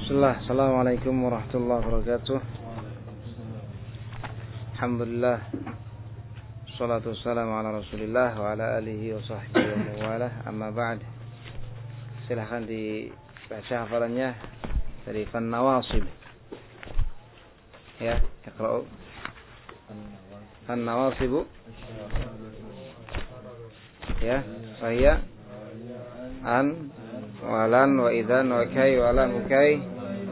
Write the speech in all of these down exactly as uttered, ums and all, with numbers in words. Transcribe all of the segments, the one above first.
Bismillah, assalamualaikum warahmatullahi wabarakatuh. Alhamdulillah, salatu wassalamu ala rasulillah wa ala alihi wa sahbihi wa mawalah. Amma ba'd. Silahkan dibaca hafalannya dari Fan Nawasib. Ya, iqra'u. Fan Nawasibu. Ya, saya an walan wa idan wa kai wa lam kai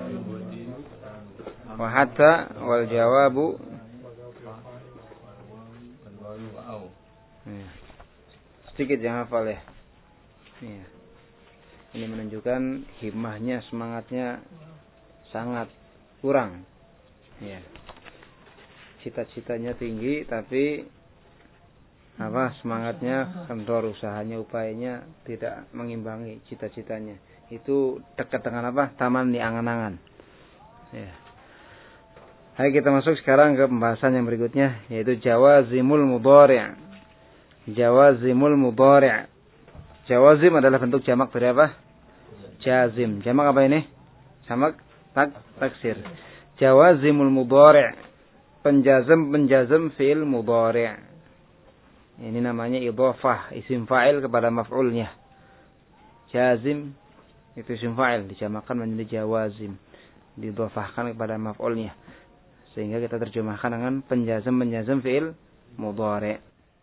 wa hatta wal jawabu. Ya. Sedikit yang hafal ya. Ya. Ini menunjukkan himmahnya, semangatnya sangat kurang. Ya. Cita-citanya tinggi tapi apa semangatnya, kendor, usahanya, upayanya tidak mengimbangi cita-citanya. Itu dekat dengan apa? Taman di angan-angan. Ya. Hai, kita masuk sekarang ke pembahasan yang berikutnya, yaitu jawazimul mudhari'. Jawazimul mudhari'. Jawazim adalah bentuk jamak dari apa? Jazim. Jamak apa ini? Jamak tak taksir. Jawazimul mudhari'. Penjazam-penjazam fi'il mudhari'. Ini namanya idhafah, isim fa'il kepada maf'ulnya. Jazim itu isim fa'il, dijamakan menjadi jawazim, didhafahkan kepada maf'ulnya. Sehingga kita terjemahkan dengan penjazam-penjazam fi'il mudhari'.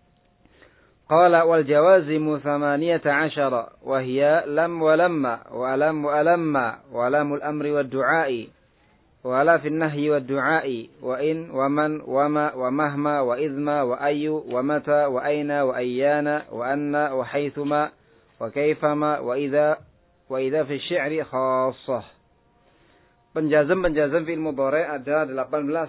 Qala wal jawazimu thamaniyata asyara wa hiya lam wa lamma wa alam wa alamma wa lamul amri wad du'ai wa la fin nahyi wad du'ai wa in wa man wa ma wa mahma wa idma wa ayu wa mata wa aina wa ayyana wa anna wa haythuma wa kayfama wa idza wa idza fi syi'ri khassah. Penjazam-penjazam fi'il mudhari' ada delapan belas,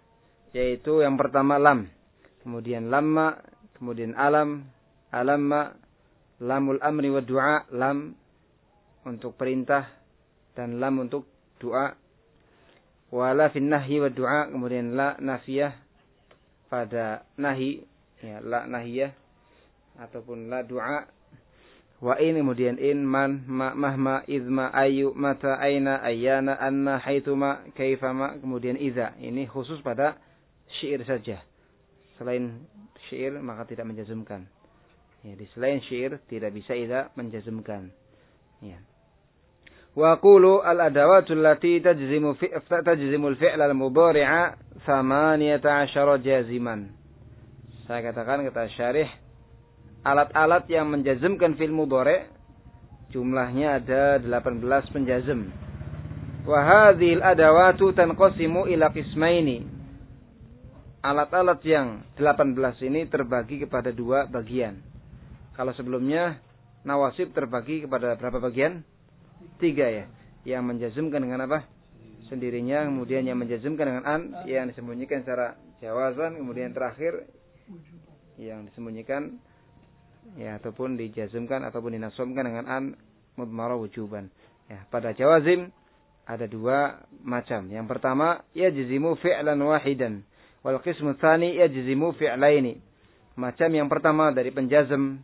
yaitu yang pertama lam, kemudian lamma, kemudian alam, alamma, lamul amri wa du'a, lam untuk perintah dan lam untuk doa. Wala fin nahyi wa du'a, kemudian la nafiyah pada nahi, ya la nahiyah ataupun la du'a. Wa in, kemudian in, man, ma, mahma, idma, ayu, mata, aina, ayyana, anna, haitsuma, kaifama, kemudian idza. Ini khusus pada syair saja. Selain syair maka tidak menjazmkan. Ya, di selain syair tidak bisa idza menjazmkan. Ya. Wa qulu al-adawatul lati tajzimu fi tajzimul fi'l al-mudhari'a thamaniyata asyara jaziman. Saya katakan kata syarih, alat-alat yang menjazmkan fi'il mudhari' jumlahnya ada delapan belas penjazm. Wa hadhil adawatu tanqasimu ila qismaini. Alat-alat yang delapan belas ini terbagi kepada dua bagian. Kalau sebelumnya nawasib terbagi kepada berapa bagian? Tiga ya, yang menjazmkan dengan apa? Sendirinya, kemudian yang menjazmkan dengan an, yang disembunyikan secara jawazan, kemudian terakhir yang disembunyikan ya ataupun dijazmkan ataupun dinasabkan dengan an mudmarah wujuban. Ya, pada jawazim ada dua macam. Yang pertama, yajzimu fi'lan wahidan, wal qismu tsani yajzimu fi'laini. Macam yang pertama dari penjazm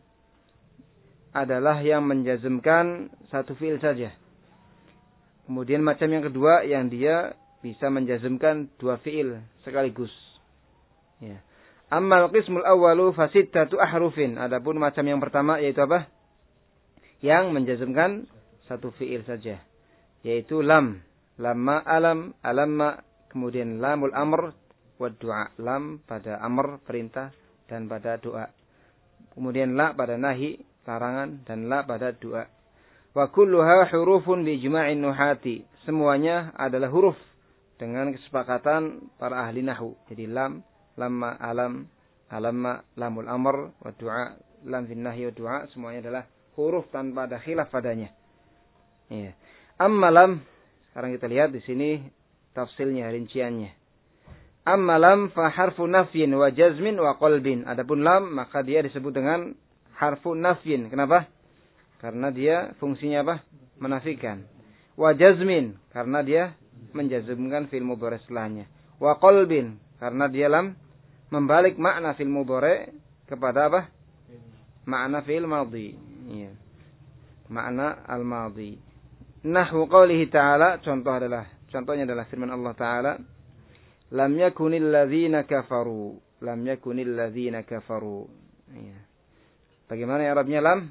adalah yang menjazmkan satu fi'il saja. Kemudian macam yang kedua yang dia bisa menjazmkan dua fi'il sekaligus. Ya. Ammal qismul awwalu fasittatu ahrufin. Adapun macam yang pertama yaitu apa? Yang menjazmkan satu fi'il saja. Yaitu lam, lamma, alam, alamma, kemudian lamul amr wa du'a. Lam pada amr perintah dan pada doa. Kemudian la pada nahi larangan dan la pada doa. Wa kulluha hurufun bi ijma'in nuhati. Semuanya adalah huruf dengan kesepakatan para ahli nahwu. Jadi lam, lamma, alam, alamma, lamul amr wa du'a, lam fin nahyi wa du'a, semuanya adalah huruf tanpa ada khilaf padanya. Ya. Amma lam, sekarang kita lihat di sini tafsilnya, rinciannya. Amma lam fa harfu nafyin wa jazmin wa qalbin. Adapun lam maka dia disebut dengan harfu nafyin. Kenapa? Karena dia fungsinya apa? Menafikan. Wa jazmin, karena dia menjazmkan fi'il mudhari' setelahnya. Wa qalbin, karena dia lam membalik makna fi'il mudhari' kepada apa? Makna fi'il madhi. Iya. Makna al-madhi. Nahwu qaulihi ta'ala, contoh adalah contohnya adalah firman Allah Ta'ala, lam yakunil ladzina kafaru, lam yakunil ladzina kafaru. Ya. Bagaimana i'rabnya lam?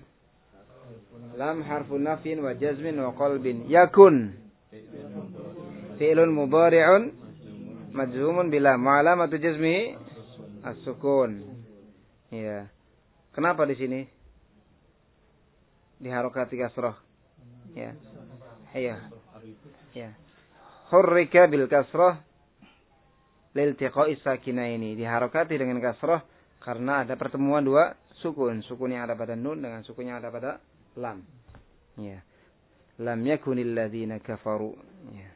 Lam harfun nafyin wa jazmin wa qalbin. Yakun fi'lun mudhari'un majzumun bila ma'alamatu jazmihi as-sukun. Ya. Kenapa di sini diharokati kasrah? Ya. Iya. Ya. Hurrika bil kasrah liltiqa'i sakinaini. Diharokati dengan kasrah karena ada pertemuan dua sukun. Sukun yang ada pada nun dengan sukun yang ada pada lam. Ya. Lam yakunil ladzina kafaru. Ya.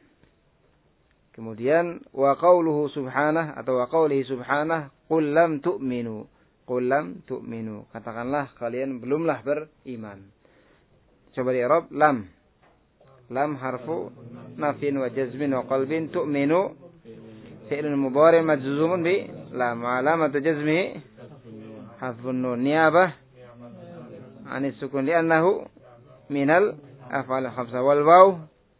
Kemudian wa qauluhu subhanahu atau wa qaulihi subhanahu qul lam tu'minu. Qul lam tu'minu. Katakanlah kalian belumlah beriman. Coba di i'rab lam. Lam harfu nafin wa jazmin wa qalbin, tu'minu fi'lun mudhari' majzumun bi lam, alamatu jazmihi hadfun nun niyabah anis sukun li'annahu minal af'al khamsah. Wal waw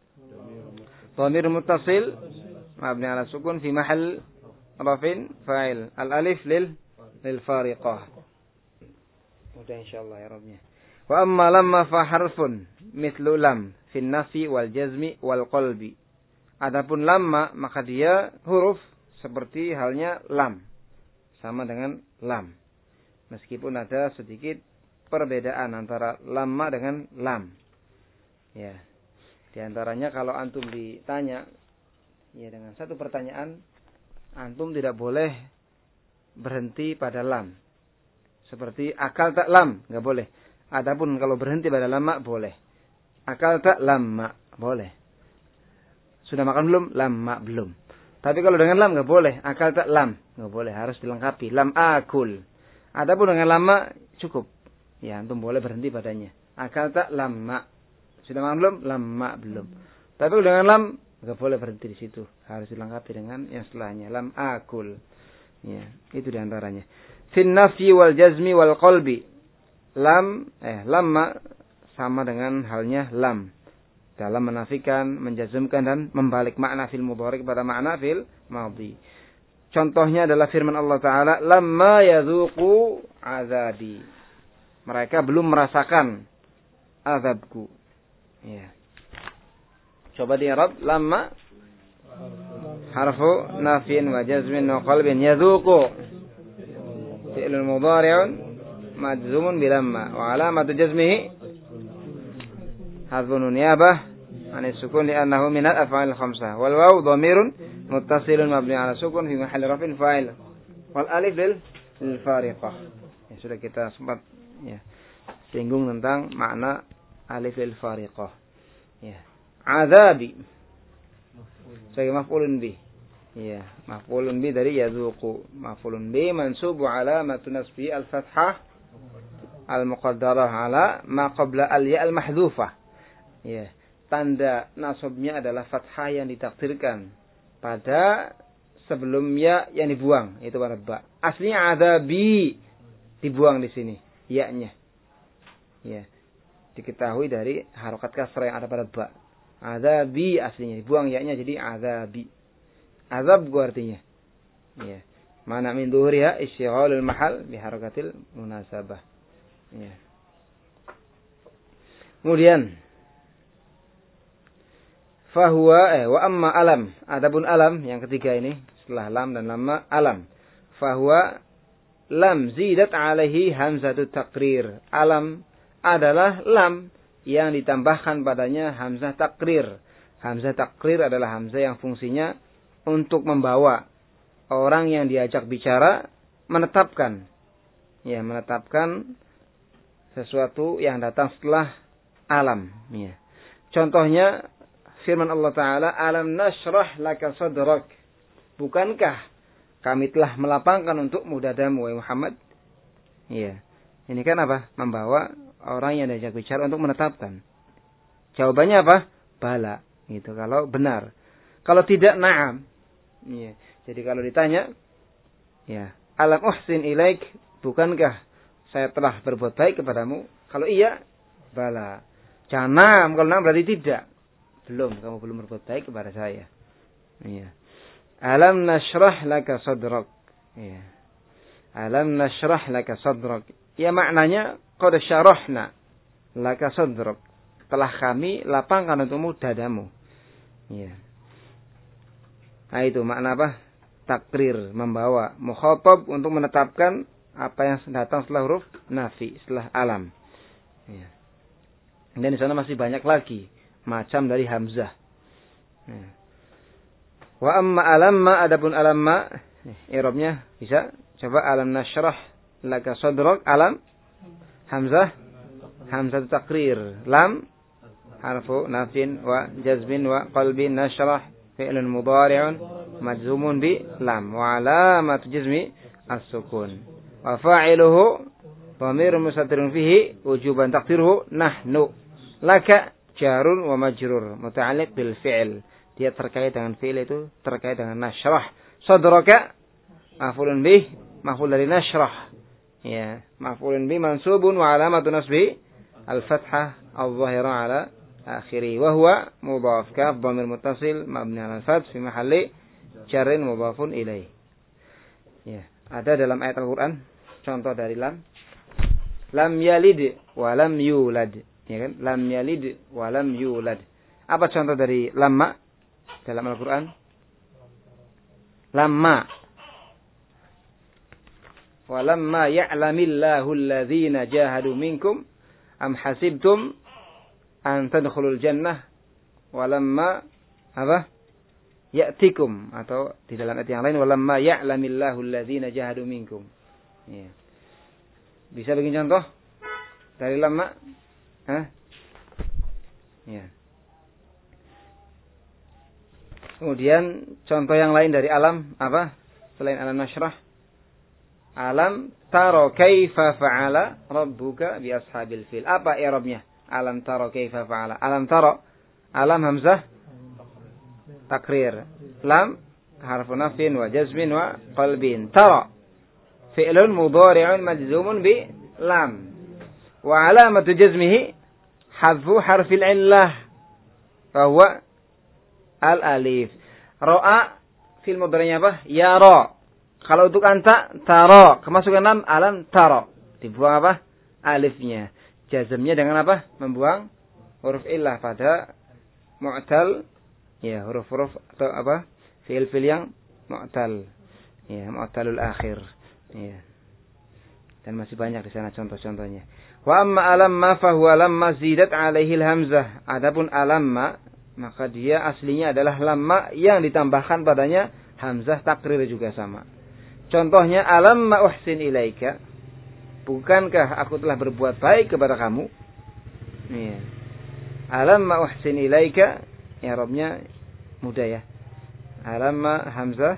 dhamir muttasil mabni ala sukun fi mahall rafin fa'il. Al alif lil lil fariqah. Mudah insyaallah ya Rabbnya. Wa amma lamma fa harfun mithlu lam fi nafi wal jazmi wal qalbi. Adapun lamma maka dia huruf seperti halnya lam, sama dengan lam. Meskipun ada sedikit perbedaan antara lamma dengan lam. Ya. Di antaranya kalau antum ditanya ya dengan satu pertanyaan, antum tidak boleh berhenti pada lam. Seperti akal tak lam, enggak boleh. Adapun kalau berhenti pada lamma boleh. Akal tak lamma boleh. Sudah makan belum? Lamma belum. Tapi kalau dengan lam enggak boleh. Akal tak lam enggak boleh, harus dilengkapi. Lam akul. Adapun dengan lamma cukup. Ya, antum boleh berhenti padanya. Akal tak lamma. Sudah makan belum? Lamma belum. Tapi kalau dengan lam enggak boleh berhenti di situ. Harus dilengkapi dengan yang setelahnya. Lam akul. Ya, itu di antaranya. Fin nafyi wal jazmi wal qalbi. Lam, eh, lamma sama dengan halnya lam. Dalam menafikan, menjazmkan dan membalik makna fil mudhari kepada makna fil madhi. Contohnya adalah firman Allah Ta'ala, lamma yadhuqu azabi. Mereka belum merasakan azabku. Ya. Coba di i'rab lamma harfu nafyin wa jazmin wa qalbin yadhuqu fi'lun mudhari'un majzumun bilamma wa alamatu jazmihi hadfun niyabah anis sukun li'annahu minal af'al khamsah. Wal waw dhamirun muttasilun mabni ala sukun fi mahalli raf'in fa'il. Wal alif lil lil fariqah. Ya, sudah kita sempat ya singgung tentang makna alif lil fariqah. Ya. Azabi sebagai maf'ulun bi. Ya, maf'ulun bi dari yadhuqu. Maf'ulun bi mansubu alamatu nasbi al-fathah al-muqaddarah ala ma qabla al-ya al-mahdhufah. Ya, tanda nasabnya adalah fathah yang ditakdirkan pada sebelum ya yang dibuang, itu pada ba. Aslinya adzabi dibuang di sini ya-nya. Ya. Diketahui dari harokat kasrah yang ada pada ba. Adzabi aslinya dibuang ya-nya jadi adzabi. Azab gua artinya. Ya. Mana min dhuhriha isyghalul mahal bi harakatil munasabah. Ya. Kemudian fahuwa eh wa amma alam. Adapun alam yang ketiga ini setelah lam dan lamma alam. Fahuwa lam zidat alaihi hamzatut taqrir. Alam adalah lam yang ditambahkan padanya hamzah takrir. Hamzah takrir adalah hamzah yang fungsinya untuk membawa orang yang diajak bicara menetapkan. Ya, menetapkan sesuatu yang datang setelah alam. Ya. Contohnya firman Allah Ta'ala, alam nashrah laka sadrak. Bukankah kami telah melapangkan untukmu dadamu, wahai Muhammad? Ya. Ini kan apa? Membawa orang yang diajak bicara untuk menetapkan. Jawabannya apa? Bala. Gitu. Kalau benar. Kalau tidak, na'am. Ya. Jadi kalau ditanya, ya, alam uhsin ilaik, bukankah saya telah berbuat baik kepadamu? Kalau iya, bala. Jangan na'am. Kalau na'am berarti tidak. belum, kamu belum berbuat baik kepada saya. Iya. Alam nashrah laka sadrak. Iya. Alam nashrah laka sadrak. Ya maknanya qad syarahna laka sadrak. Telah kami lapangkan untukmu dadamu. Iya. Nah itu makna apa? Takrir, membawa mukhatab untuk menetapkan apa yang datang setelah huruf nafi, setelah alam. Iya. Dan di sana masih banyak lagi macam dari hamzah. Iya. Wa amma alamma, adapun alamma, i'rabnya bisa coba alam nashrah laka sadrak, alam hamzah hamzah takrir, lam harfu nafin wa jazmin wa qalbin, nashrah fi'lun mudhari'un majzumun bi lam wa alamatu jazmi as-sukun wa fa'iluhu dhamirun mustatirun fihi wujuban taqdiruhu nahnu, laka jarun wa majrur muta'alliq bil fi'l, dia terkait dengan fi'il itu terkait dengan nashrah. Sadraka maf'ulun bih, maf'ul dari nashrah. Ya, maf'ulun bih mansubun wa alamatu nasbi al-fathah al-zahira ala akhiri wa huwa mudhaf, kaf dhamir muttasil mabni ala al-fath fi mahalli jarrin mudhafun ilaih. Ya, ada dalam ayat Al-Qur'an contoh dari lam. Lam yalid wa lam yulad. Ya kan? Lam yalid wa lam yulad. Apa contoh dari lamma dalam Al-Qur'an? Lamma. Wa lamma ya'lamillahu alladhina jahadu minkum am hasibtum an tadkhulul jannah walamma apa ya'tikum, atau di dalam ayat yang lain walamma ya'lamillahu alladhina jahadu minkum. Ya. Bisa bikin contoh dari lamma? Hah? Ya. Kemudian contoh yang lain dari alam apa? Selain alam nashrah. Alam taro kaifa fa'ala rabbuka bi ashabil fil. Apa i'rabnya? Alam taro kaifa fa'ala. Alam taro. Alam hamzah takrir. Lam harfu nafin wa jazmin wa qalbin. Taro fi'lun mudhari'un majzumun bi lam. Wa alamatu jazmihi hadfu harfil illah. Fahuwa al-alif. Ra'a fil mudhari'nya apa? Yara. Kalau untuk anta taro. Kemasukan lam alam taro. Dibuang apa? Alifnya. Jazmnya dengan apa? Membuang huruf illah pada mu'tal. Ya, huruf-huruf atau apa? Fi'il-fi'il yang mu'tal. Ya, mu'talul akhir. Ya. Dan masih banyak di sana contoh-contohnya. Wa amma alamma fahuwa lamma zidat alaihil hamzah. Adapun alamma, maka dia aslinya adalah lamma yang ditambahkan padanya hamzah takrir juga sama. Contohnya alamma uhsin ilaika. Bukankah aku telah berbuat baik kepada kamu? Iya. Alamma uhsin ilaika. I'rabnya mudah ya. Alamma hamzah.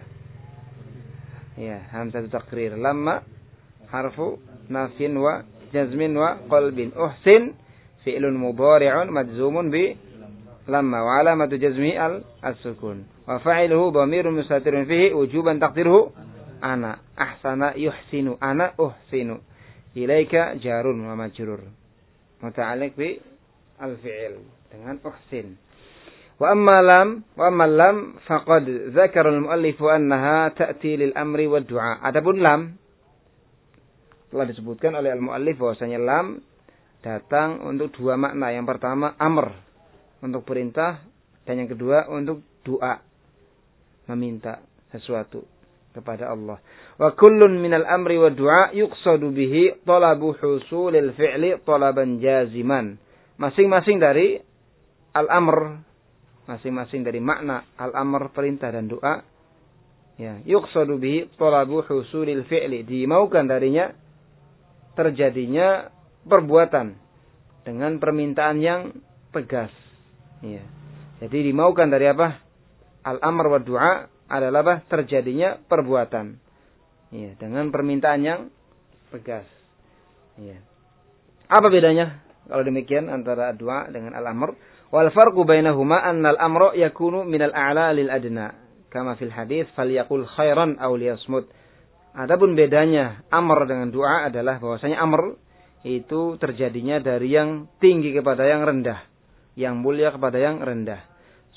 Ya, hamzah takrir. Lamma harfu nafin wa jazmin wa qalbin. Uhsin fi'lun mudhari'un majzumun bi lamma wa alamatu jazmi al as-sukun. Wa fa'iluhu dhamirun mustatirun fihi wujuban taqdiruhu ana. Ahsana yuhsinu. Ana uhsinu. Ilaika jarun wa majrur. Muta'alliq bi al-fi'il dengan uhsin. Wa amma lam, wa amma lam faqad dzakara al-muallif annaha ta'ti lil amri wad du'a. Adapun lam telah disebutkan oleh al-muallif bahwasanya lam datang untuk dua makna. Yang pertama amr, untuk perintah, dan yang kedua untuk doa, meminta sesuatu kepada Allah. Wa kullun minal amri wa du'a yuqsadu bihi talabu husulil fi'li talaban jaziman. Masing-masing dari al-amr, masing-masing dari makna al-amr perintah dan doa, ya, yuqsadu bihi talabu husulil fi'li, dimaukan darinya terjadinya perbuatan dengan permintaan yang tegas. Ya. Jadi dimaukan dari apa? Al-amr wa du'a adalah apa? Terjadinya perbuatan. Ya, dengan permintaan yang tegas. Ya. Apa bedanya kalau demikian antara doa dengan al-amr? Wal farqu bainahuma anna al-amra yakunu min al-a'la lil adna, kama fil hadits falyaqul khairan aw liyasmut. Adapun bedanya amr dengan doa adalah bahwasanya amr itu terjadinya dari yang tinggi kepada yang rendah, yang mulia kepada yang rendah.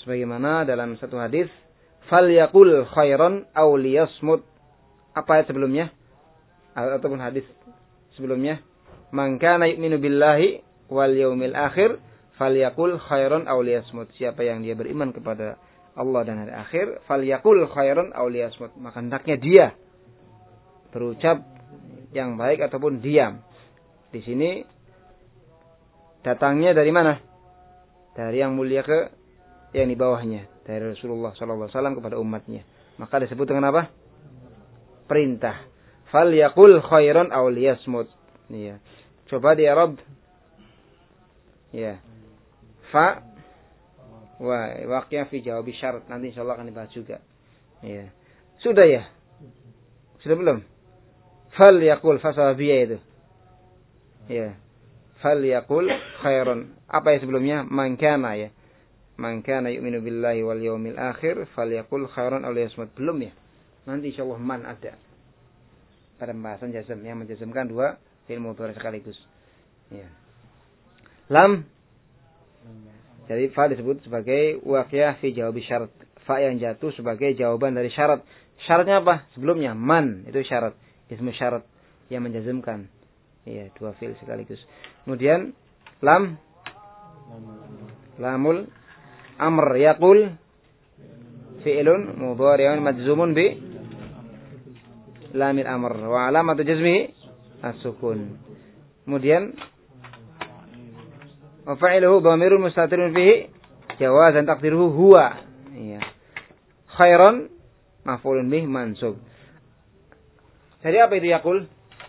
Sebagaimana dalam satu hadis, falyaqul khairan aw liyasmut. Apa ayat sebelumnya? Ataupun hadis sebelumnya, man kana yu'minu billahi wal yaumil akhir falyaqul khairan aw liyasmut. Siapa yang dia beriman kepada Allah dan hari akhir, falyaqul khairan aw liyasmut. Maka hendaknya dia berucap yang baik ataupun diam. Di sini datangnya dari mana? Dari yang mulia ke yang di bawahnya, dari Rasulullah sallallahu alaihi wasallam kepada umatnya. Maka disebut dengan apa? Perintah. Falyaqul khairan aw liyasmut. Iya. Coba di Arab. Ya. Fa wa waqia fi jawab syarat. Nanti insyaallah akan dibahas juga. Iya. Sudah ya? Sudah belum? Falyaqul fasabiyah itu. Ya. Falyaqul khairan. Apa yang sebelumnya? Man kana ya. Man kana yu'minu billahi wal yawmil akhir falyaqul khairan aw liyasmut. Belum ya? Nanti insyaallah man ada. Pada pembahasan jazm yang menjazmkan dua fi'il mudhari sekaligus. Ya. Lam. Jadi fa disebut sebagai waqi'ah fi jawab syarat. Fa yang jatuh sebagai jawaban dari syarat. Syaratnya apa? Sebelumnya man itu syarat. Ismu syarat yang menjazmkan. Iya, dua fi'il sekaligus. Kemudian lam lamul amr yaqul fi'lun mudhari'un majzumun bi lamil amr wa alamatu jazmihi as-sukun. Kemudian wa fa'iluhu dhamirun mustatirun fihi jawazan taqdiruhu huwa. Iya. Khairan maf'ulun bih mansub. Jadi apa itu yaqul?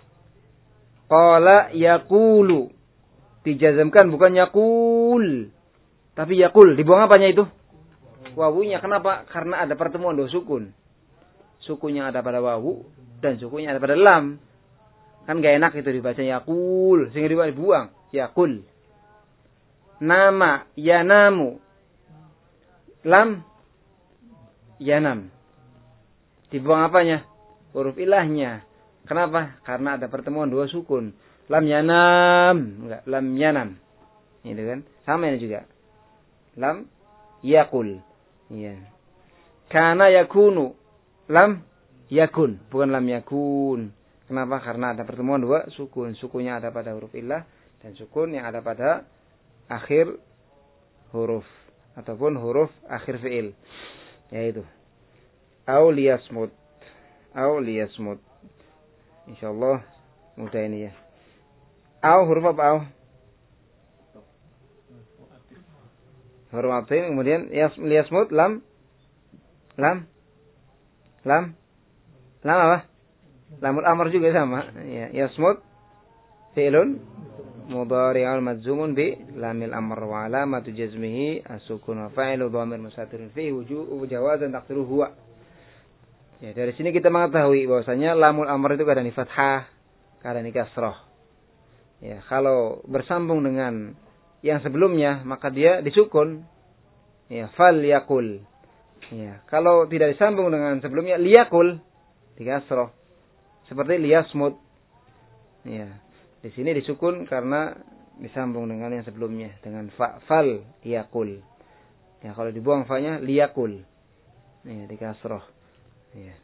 Qala yaqulu. Dijazamkan bukan yaqul. Tapi yaqul. Dibuang apanya itu? Wawunya. Kenapa? Karena ada pertemuan dua sukun. Sukunya ada pada wawu. Dan sukunya ada pada lam. Kan gak enak itu dibaca yaqul. Sehingga dibuang. Yaqul. Nama. Yanamu. Lam. Yanam. Dibuang apanya? Huruf ilahnya. Kenapa? Karena ada pertemuan dua sukun. Lam yanam. Enggak. Lam yanam. Itu kan. Sama ini juga. Lam yakul. Iya. Kana yakunu. Lam yakun. Bukan lam yakun. Kenapa? Karena ada pertemuan dua sukun. Sukunnya ada pada huruf ilah. Dan sukun yang ada pada akhir huruf. Ataupun huruf akhir fi'il. Yaitu. Au liyasmut. Au liyasmut. InsyaAllah mudah ini ya. Au huruf apa au? Huruf atin. Kemudian liyasmut lam. Lam. Lam. Lam apa? Lamul amr juga sama. Ya, yasmut fi'lun mudhari'un majzumun bi lamil amr wa alamatu jazmihi as-sukun wa fa'ilu dhamir mustatirun fi wujubu jawazan taqdiruhu huwa. Ya, dari sini kita mengetahui bahwasanya lamul amr itu kadang di fathah, kadang di kasrah. Ya, kalau bersambung dengan yang sebelumnya maka dia disukun. Ya, fal yakul. Ya, kalau tidak disambung dengan sebelumnya liyakul di kasrah. Seperti liyasmut. Ya, di sini disukun karena disambung dengan yang sebelumnya dengan fa fal yakul. Ya, kalau dibuang fa-nya liyakul. Ya, di kasrah. Ya.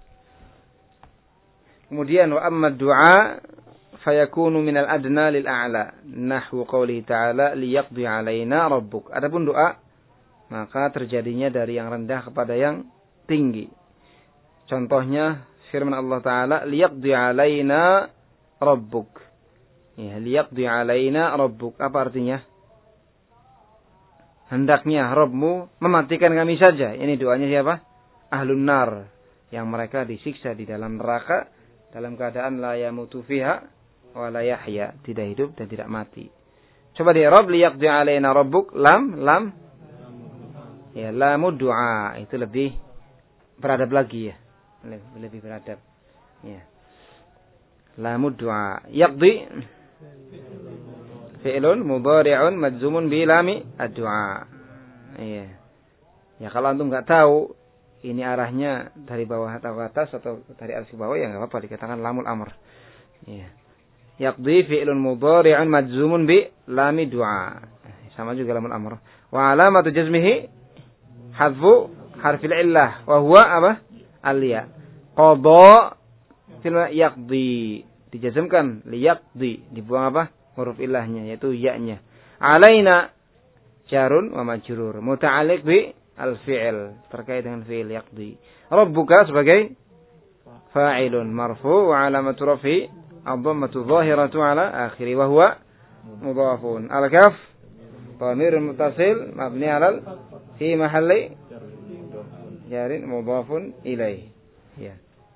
Kemudian wa amma du'a fayakunu minal adna lil a'la nahwu qouli ta'ala liyaqdi 'alaina rabbuk. Adapun doa maka terjadinya dari yang rendah kepada yang tinggi. Contohnya firman Allah Ta'ala liyaqdi 'alaina rabbuk. Ya, liyaqdi 'alaina rabbuk. Apa artinya? Hendaknya Rabbmu mematikan kami saja. Ini doanya siapa? Ahlun nar. Yang mereka disiksa di dalam neraka dalam keadaan la yamutu fiha wa la yahya, tidak hidup dan tidak mati. Coba di Rabb liyaqdi 'alaina rabbuk lam lam ya lamud du'a itu lebih beradab lagi ya. Lebih, lebih beradab. Ya. Lamud du'a yaqdi fi'lun mudhari'un majzumun bi lami ad-du'a. Iya. Ya kalau antum enggak tahu ini arahnya dari bawah atau ke atas atau dari atas ke bawah ya enggak apa-apa dikatakan lamul amr. Ya. Yaqdi fi'lun mudhari'un majzumun bi lami du'a. Sama juga lamul amr. Wa alamatu jazmihi hadfu harfil illah wa huwa apa? Al-ya. Qada fil yaqdi. Dijazmkan liyaqdi, dibuang apa? Huruf illahnya yaitu ya-nya. Alaina jarun wa majrur, muta'alliq bi al-fi'l, terkait dengan fi'il yaqdi. Rabbuka sebagai fa'ilun marfu wa alamatu rafi ad-dhammatu dhahiratu ala akhiri wa huwa mudhafun. Al-kaf dhamir muttasil mabni ala fi mahalli jarin mudhafun ilaih. Ya.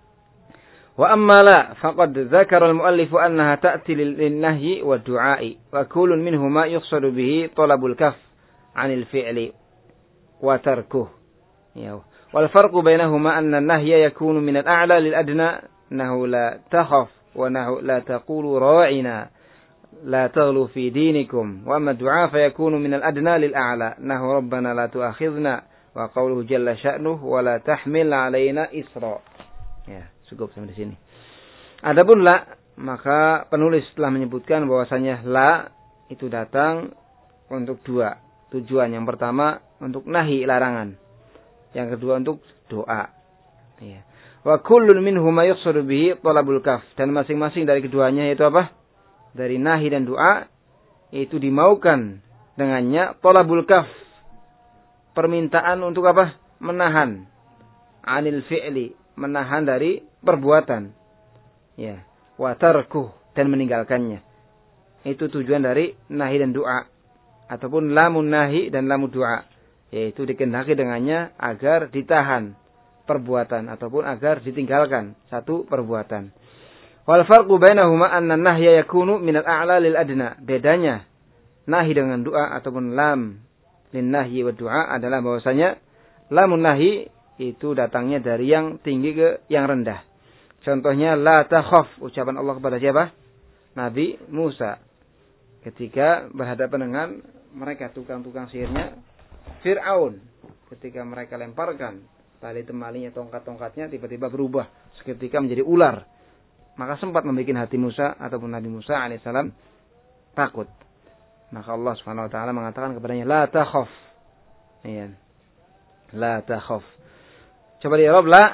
Wa amma la faqad dzakara al-muallif annaha ta'ti lin-nahyi wa du'a'i wa kullun minhuma yuqsadu bihi talabul kaf 'anil fi'li wa tarkuh. Ya. Wal farqu bainahuma anna an-nahya yakunu min al-a'la lil-adna nahu la takhaf wa nahu la taqulu ra'ina la taghlu fi dinikum wa amma ad-du'a fa yakunu min al-adna lil-a'la nahu rabbana la tu'akhidhna wa qawluhu jalla sya'nuhu wa la tahmil 'alaina isra. Ya, cukup sampai di sini. Adapun la, maka penulis telah menyebutkan bahwasanya la itu datang untuk dua tujuan. Yang pertama untuk nahi larangan. Yang kedua untuk doa. Ya. Wa kullun minhuma yuqsadu bihi talabul kaf, dan masing-masing dari keduanya yaitu apa? Dari nahi dan doa itu dimaukan dengannya talabul kaf. Permintaan untuk apa? Menahan anil fi'li, menahan dari perbuatan. Ya, wa tarkuh, dan meninggalkannya. Itu tujuan dari nahi dan doa, ataupun lamun nahi dan lamun doa, yaitu dikehendaki dengannya agar ditahan perbuatan ataupun agar ditinggalkan satu perbuatan. Wal farqu bainahuma anna nahya yakunu min al-a'la lil adna. Bedanya nahi dengan doa ataupun lam lin nahyi wa doa adalah bahwasanya lamun nahi itu datangnya dari yang tinggi ke yang rendah. Contohnya la takhaf, ucapan Allah kepada siapa? Nabi Musa ketika berhadapan dengan mereka tukang-tukang sihirnya Fir'aun. Ketika mereka lemparkan tali temalinya, tongkat-tongkatnya tiba-tiba berubah seketika menjadi ular. Maka sempat membuat hati Musa ataupun Nabi Musa alaihissalam takut. Maka Allah Subhanahu wa taala mengatakan kepadanya la takhaf. Iya. La takhaf. Coba di Arab la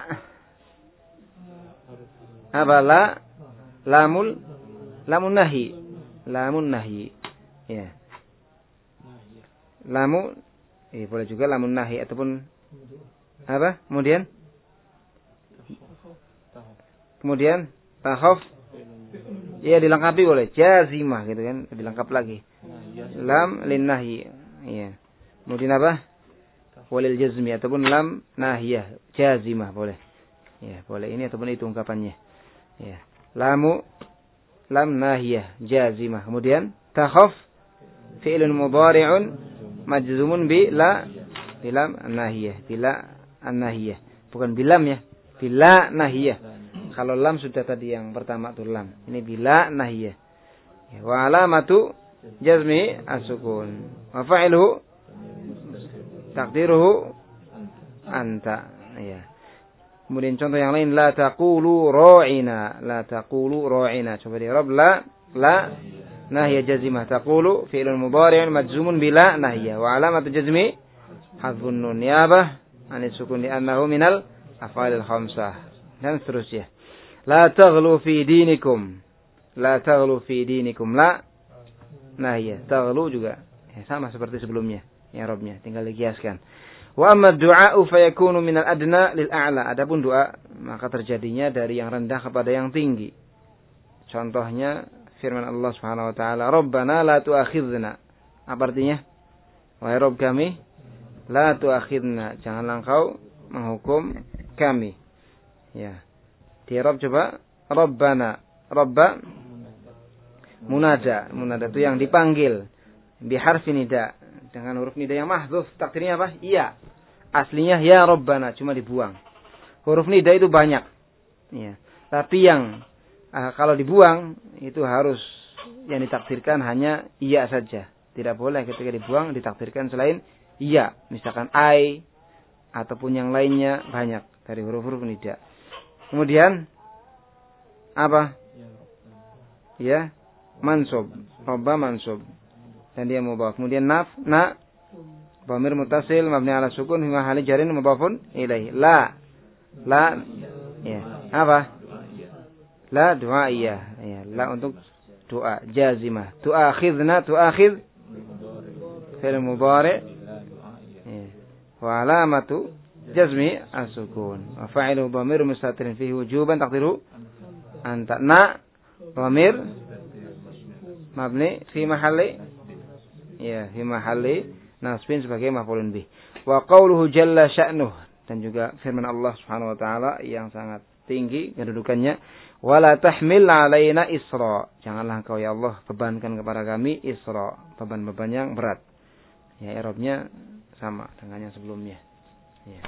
apa la lamul lamun nahi. Lamun nahi. Ya. Lamu eh boleh juga lamun nahi ataupun apa? Kemudian Kemudian takhaf. Ya dilengkapi boleh jazimah gitu kan, dilengkap lagi. Lam lin nahi. Iya. Kemudian apa? Walil jazmi ataupun lam nahiyah jazimah boleh. Ya, boleh ini ataupun itu ungkapannya. Ya. Lamu lam nahiyah jazimah. Kemudian takhaf fi'lun mudhari'un majzumun bi la bilam nahiyah, bila an-nahiyah. Bukan bilam ya, bila nahiyah. Kalau lam sudah tadi yang pertama tuh lam. Ini bila nahiyah. Ya, wa alamatu jazmi as-sukun. Wa fa'iluhu takdiruhu anta. Ya. Kemudian contoh yang lain la taqulu ra'ina, la taqulu ra'ina. Coba di Arab la la nahiyah jazimah, taqulu fi'lun mudhari'un majzumun bila nahiyah wa alamatu jazmi hadfun nun niyabah anis sukun li annahu minal af'alil khamsah dan seterusnya. La taghlu fi dinikum, la taghlu fi dinikum, la nahiyah, taghlu juga ya, sama seperti sebelumnya. Ya Rabbnya, tinggal dikiaskan. Wa amma du'a'u fayakunu minal adna lil a'la. Adapun doa maka terjadinya dari yang rendah kepada yang tinggi. Contohnya firman Allah Subhanahu wa taala, "Rabbana la tu'akhidhna." Apa artinya? Wahai Rabb kami, la tu'akhidhna, janganlah Engkau menghukum kami. Ya. Di Rabb coba, Rabbana, Rabba munada. Munada itu yang dipanggil bi harfi nida, dengan huruf nida yang mahdzuf. Takdirnya apa? Iya. Aslinya ya Rabbana, cuma dibuang. Huruf nida itu banyak. Ya. Tapi yang uh, kalau dibuang itu harus yang ditakdirkan hanya iya saja. Tidak boleh ketika dibuang ditakdirkan selain iya. Misalkan ai ataupun yang lainnya banyak dari huruf-huruf nida. Kemudian apa? Ya, mansub. Rabba mansub. Dan dia mudhaf. Kemudian naf, na, Dhamir muttasil mabni ala sukun fi mahalli jarin mudhafun ilaih. La. La. Ya. Apa? La du'aiyah. Ya, la untuk doa jazimah. Tu'akhidna tu'akhid fi'il mudhari'. Ya. Wa alamatu jazmi as-sukun. Wa fa'ilu dhamir mustatir fihi wujuban taqdiru anta. Na dhamir mabni fi mahalli ya fi mahalli nasbin sebagai maf'ulun bih. Wa qauluhu jalla sya'nuh, dan juga firman Allah Subhanahu wa taala yang sangat tinggi kedudukannya, wala tahmil 'alaina isra. Janganlah engkau ya Allah bebankan kepada kami isra, beban-beban yang berat. Ya, i'rabnya sama dengan yang sebelumnya. Ya.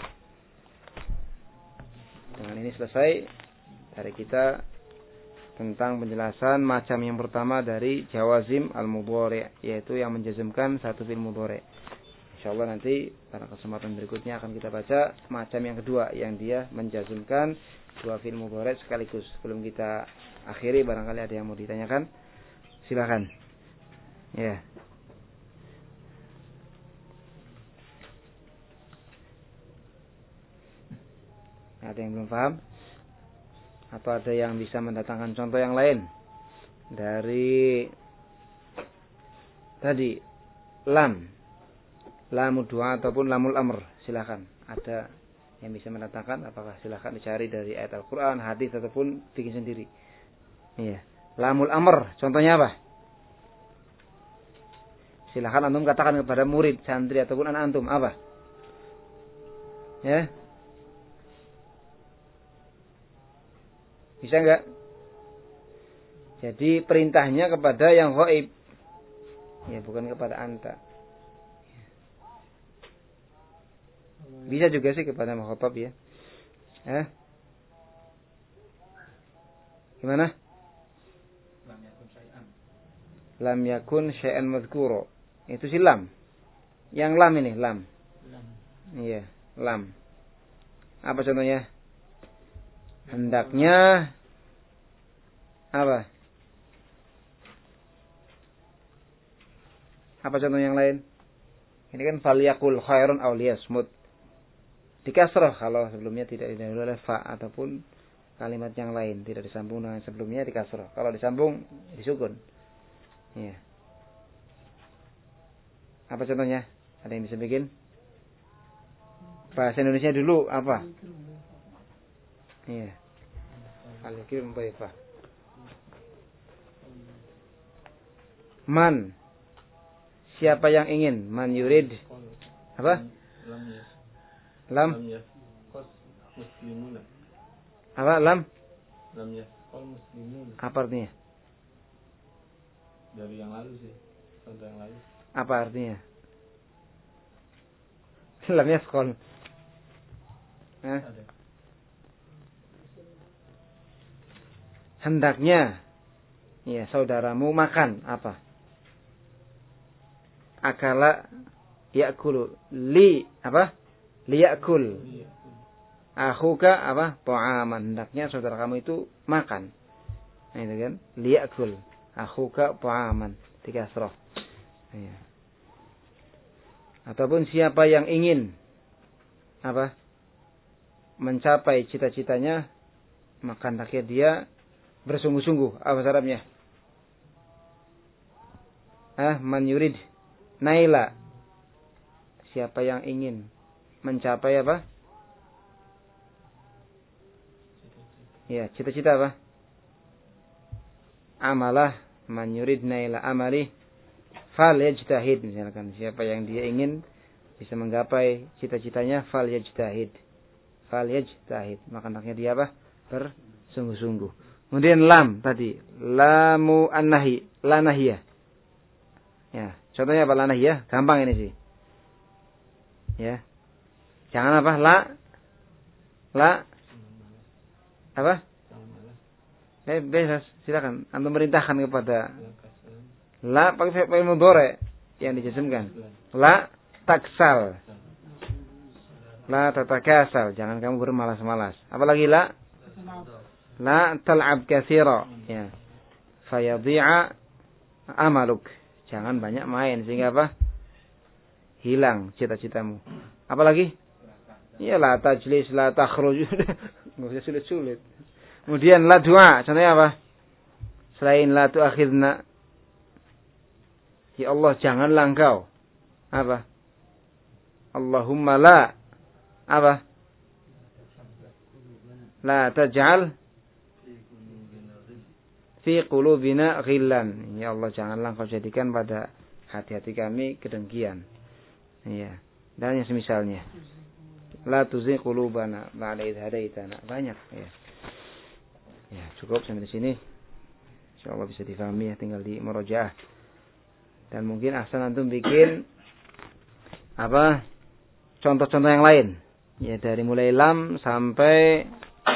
Dengan ini selesai dari kita tentang penjelasan macam yang pertama dari jawazim al-mudhari', yaitu yang menjazmkan satu fi'il mudhari'. Insyaallah nanti pada kesempatan berikutnya akan kita baca macam yang kedua yang dia menjazmkan dua fi'il mudhari' sekaligus. Sebelum kita akhiri, barangkali ada yang mau ditanyakan, silakan. Ya. Ada yang belum paham? Atau ada yang bisa mendatangkan contoh yang lain dari tadi lam, lamul du'a ataupun lamul amr? Silakan. Ada yang bisa mendatangkan? Apakah silakan dicari dari ayat Al-Quran, hadis ataupun bikin sendiri? Iya. Lamul amr, contohnya apa? Silakan antum katakan kepada murid, santri ataupun anak antum apa? Ya. Bisa enggak? Jadi perintahnya kepada yang ghaib. Ya, bukan kepada anta. Bisa juga sih kepada mukhatab ya. Eh? Gimana? Lam yakun syai'an. Lam yakun syai'an madhkura. Itu si lam. Yang lam ini, lam. Lam. Iya, lam. Apa contohnya? Hendaknya apa? Apa contoh yang lain? Ini kan falyakul khairun aw liyasmut. Dikasrah kalau sebelumnya tidak didahului oleh fa ataupun kalimat yang lain, tidak disambung dengan sebelumnya dikasrah. Kalau disambung disukun. Iya. Apa contohnya? Ada yang bisa bikin? Bahasa Indonesia dulu apa? Iya. Al-Kirim Baifah. Man. Siapa yang ingin? Man yurid. Apa? Lam. Apa? Lam. Apa artinya? Dari yang lalu sih. Contoh yang lalu. Apa artinya? Lam yaskol. Eh? Hendaknya ya saudaramu makan apa? Akala yakulu li apa? Liyakul. Akhuka apa? Ta'aman. Hendaknya saudara kamu itu makan. Nah, itu kan? Liyakul. Akhuka ta'aman. Dikasrah. Ya. Ataupun siapa yang ingin apa? Mencapai cita-citanya, maka hendaknya dia bersungguh-sungguh. Apa Arabnya? Ah, man yurid naila. Siapa yang ingin mencapai apa? Ya, cita-cita apa? Amalah, man yurid naila amali fal yajtahid. Misalkan siapa yang dia ingin bisa menggapai cita-citanya, fal yajtahid. Fal yajtahid. Maka hendaknya dia apa? Bersungguh-sungguh. Kemudian lam tadi, lamu an-nahi, la nahiyah. Ya, contohnya apa la nahiyah? Gampang ini sih. Ya. Jangan apa? La la apa? Eh, bebas, silakan. Antum merintahkan kepada la pakai fi'il mudhari yang dijazmkan. La taksal. La tatakasal, jangan kamu bermalas-malas. Apalagi la la tal'ab katsira, ya. Fayadhi'a amaluk. Jangan banyak main sehingga apa? hilang cita-citamu. Apalagi? Iya, la tajlis, la takhruj. Enggak usah sulit-sulit. Kemudian la du'a, contohnya apa? Selain la tu'akhidna. Ya Allah, janganlah engkau. Apa? Allahumma la. Apa? La taj'al fi qulubina ghillan. Ya Allah, janganlah engkau jadikan pada hati-hati kami kedengkian. Iya. Dan yang semisalnya. La tuzigh qulubana ba'da idh hadaitana. Banyak ya. Ya, cukup sampai di sini. Insyaallah bisa difahami ya, tinggal di murojaah. Dan mungkin ahsan antum bikin apa? Contoh-contoh yang lain. Ya, dari mulai lam sampai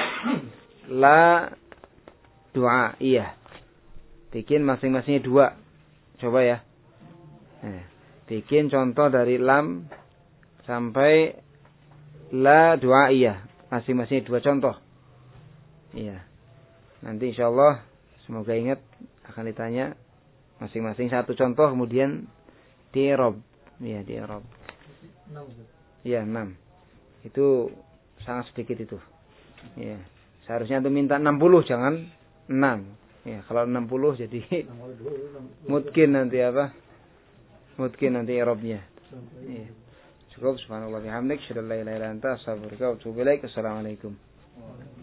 la du'a. Iya. Bikin masing-masingnya dua. Coba ya. Nah, bikin contoh dari lam sampai la du'a. Iya. Masing-masingnya dua contoh. Iya. Nanti insyaallah semoga ingat akan ditanya masing-masing satu contoh kemudian di i'rab. Iya, di i'rab. Iya, enam. Itu sangat sedikit itu. Iya. Seharusnya antum minta enam puluh, jangan enam. Ya, kalau enam puluh jadi mungkin nanti apa? Mungkin nanti i'rabnya. Iya. Cukup, subhanallah bihamdik, syadallah ilaha illa anta, astaghfiruka wa atubu ilaik. Assalamualaikum.